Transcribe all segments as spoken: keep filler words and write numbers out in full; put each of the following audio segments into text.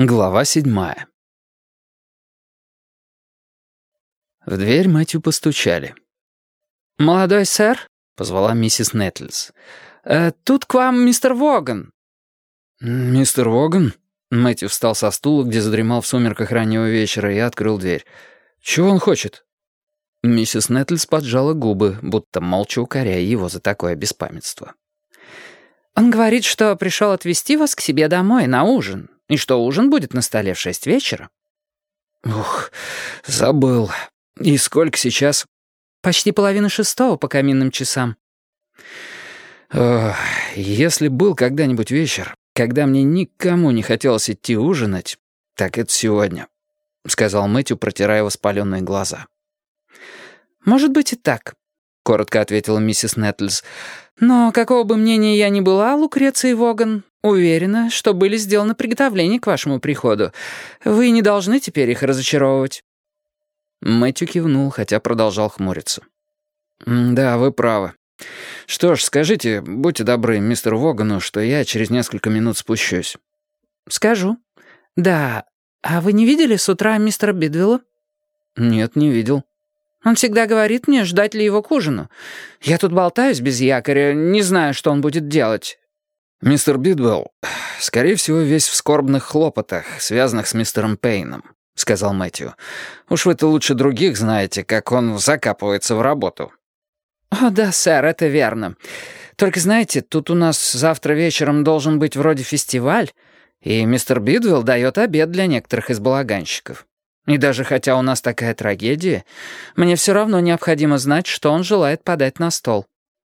Глава седьмая. В дверь Мэтью постучали. «Молодой сэр», — позвала миссис Нетлс. э, «тут к вам мистер Воган». «Мистер Воган?» Мэтью встал со стула, где задремал в сумерках раннего вечера, и открыл дверь. «Чего он хочет?» Миссис Нетлс поджала губы, будто молча укоряя его за такое беспамятство. «Он говорит, что пришел отвезти вас к себе домой на ужин, и что ужин будет на столе в шесть вечера». «Ух, забыл. И сколько сейчас?» «Почти половина шестого по каминным часам». Ох, если был когда-нибудь вечер, когда мне никому не хотелось идти ужинать, так это сегодня», — сказал Мэтью, протирая воспаленные глаза. «Может быть и так», — коротко ответила миссис Нетлс. «Но какого бы мнения я ни была, Лукреция Воган, уверена, что были сделаны приготовления к вашему приходу. Вы не должны теперь их разочаровывать». Мэтью кивнул, хотя продолжал хмуриться. «Да, вы правы. Что ж, скажите, будьте добры, мистеру Вогану, что я через несколько минут спущусь». «Скажу. Да. А вы не видели с утра мистера Бидвелла?» «Нет, не видел». «Он всегда говорит мне, ждать ли его к ужину. Я тут болтаюсь без якоря, не знаю, что он будет делать». «Мистер Бидвелл, скорее всего, весь в скорбных хлопотах, связанных с мистером Пейном», — сказал Мэтью. «Уж вы-то лучше других знаете, как он закапывается в работу». «О, да, сэр, это верно. Только, знаете, тут у нас завтра вечером должен быть вроде фестиваль, и мистер Бидвелл дает обед для некоторых из балаганщиков. И даже хотя у нас такая трагедия, мне все равно необходимо знать, что он желает подать на стол».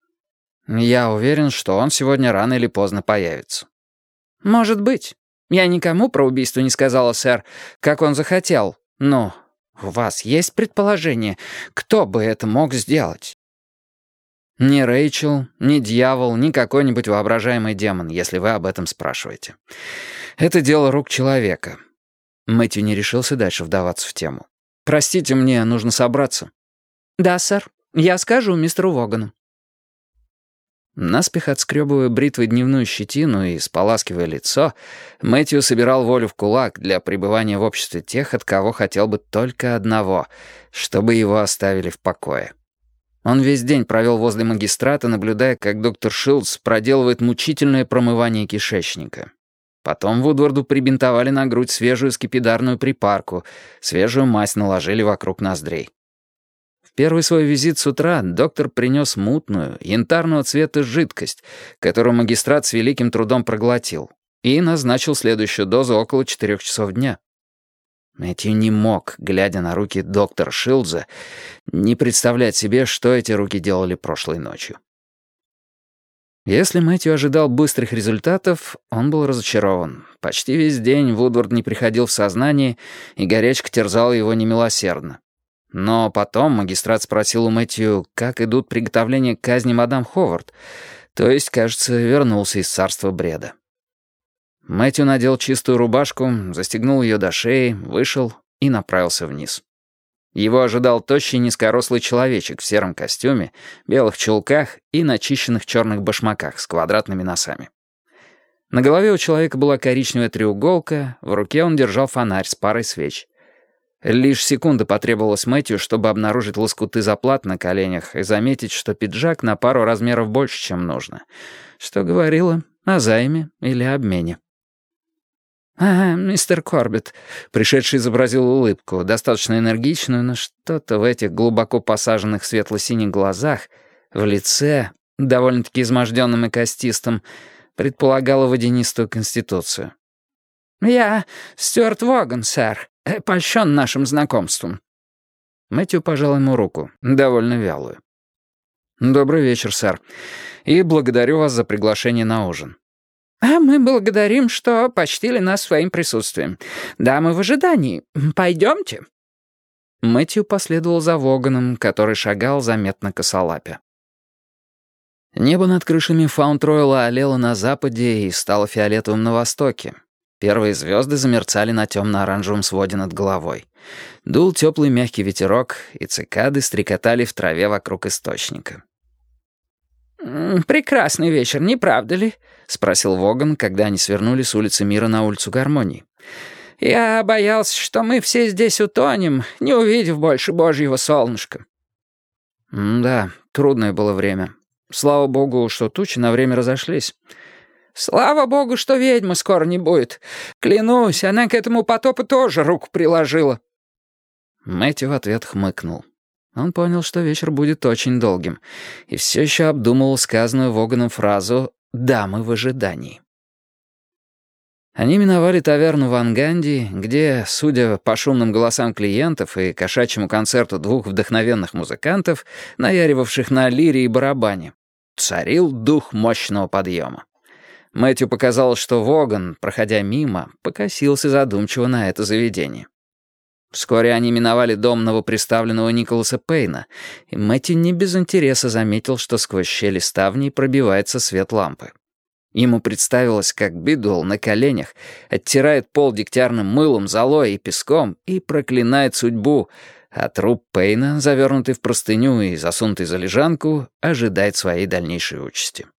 «Я уверен, что он сегодня рано или поздно появится». «Может быть. Я никому про убийство не сказала, сэр, как он захотел. Но у вас есть предположение, кто бы это мог сделать?» «Ни Рэйчел, ни дьявол, ни какой-нибудь воображаемый демон, если вы об этом спрашиваете. Это дело рук человека». Мэтью не решился дальше вдаваться в тему. «Простите, мне нужно собраться». «Да, сэр. Я скажу мистеру Вогану». Наспех отскребывая бритвой дневную щетину и споласкивая лицо, Мэтью собирал волю в кулак для пребывания в обществе тех, от кого хотел бы только одного, чтобы его оставили в покое. Он весь день провел возле магистрата, наблюдая, как доктор Шилдс проделывает мучительное промывание кишечника. Потом Вудварду прибинтовали на грудь свежую скипидарную припарку, свежую мазь наложили вокруг ноздрей. В первый свой визит с утра доктор принес мутную, янтарного цвета жидкость, которую магистрат с великим трудом проглотил, и назначил следующую дозу около четырех часов дня. Мэтью не мог, глядя на руки доктора Шилдза, не представлять себе, что эти руки делали прошлой ночью. Если Мэтью ожидал быстрых результатов, он был разочарован. Почти весь день Вудвард не приходил в сознание, и горячка терзала его немилосердно. Но потом магистрат спросил у Мэтью, как идут приготовления к казни мадам Ховард, то есть, кажется, вернулся из царства бреда. Мэтью надел чистую рубашку, застегнул ее до шеи, вышел и направился вниз. Его ожидал тощий низкорослый человечек в сером костюме, белых чулках и начищенных черных башмаках с квадратными носами. На голове у человека была коричневая треуголка, в руке он держал фонарь с парой свеч. Лишь секунда потребовалась Мэтью, чтобы обнаружить лоскуты заплат на коленях и заметить, что пиджак на пару размеров больше, чем нужно, что говорило о займе или обмене. «Ага, мистер Корбетт», — пришедший изобразил улыбку, достаточно энергичную, но что-то в этих глубоко посаженных светло-синих глазах, в лице, довольно-таки изможденным и костистым, предполагало водянистую конституцию. «Я Стюарт Воган, сэр, польщен нашим знакомством». Мэтью пожал ему руку, довольно вялую. «Добрый вечер, сэр, и благодарю вас за приглашение на ужин». «А мы благодарим, что почтили нас своим присутствием. Дамы в ожидании. Пойдемте». Мэтью последовал за Воганом, который шагал заметно косолапя. Небо над крышами Фаунд-Ройла олело на западе и стало фиолетовым на востоке. Первые звезды замерцали на темно-оранжевом своде над головой. Дул теплый мягкий ветерок, и цикады стрекотали в траве вокруг источника. «Прекрасный вечер, не правда ли?» — спросил Воган, когда они свернули с улицы Мира на улицу Гармонии. Я боялся, что мы все здесь утонем, не увидев больше божьего солнышка». «Да, трудное было время. Слава богу, что тучи на время разошлись». «Слава богу, что ведьмы скоро не будет. Клянусь, она к этому потопу тоже руку приложила». Мэтью в ответ хмыкнул. Он понял, что вечер будет очень долгим, и все еще обдумывал сказанную Воганом фразу «дамы в ожидании». Они миновали таверну в Анганди, где, судя по шумным голосам клиентов и кошачьему концерту двух вдохновенных музыкантов, наяривавших на лире и барабане, царил дух мощного подъема. Мэтью показалось, что Воган, проходя мимо, покосился задумчиво на это заведение. Вскоре они миновали дом новоприставленного Николаса Пейна, и Мэтью не без интереса заметил, что сквозь щели ставней пробивается свет лампы. Ему представилось, как Бидуэлл на коленях оттирает пол дегтярным мылом, золой и песком и проклинает судьбу, а труп Пейна, завернутый в простыню и засунутый за лежанку, ожидает своей дальнейшей участи.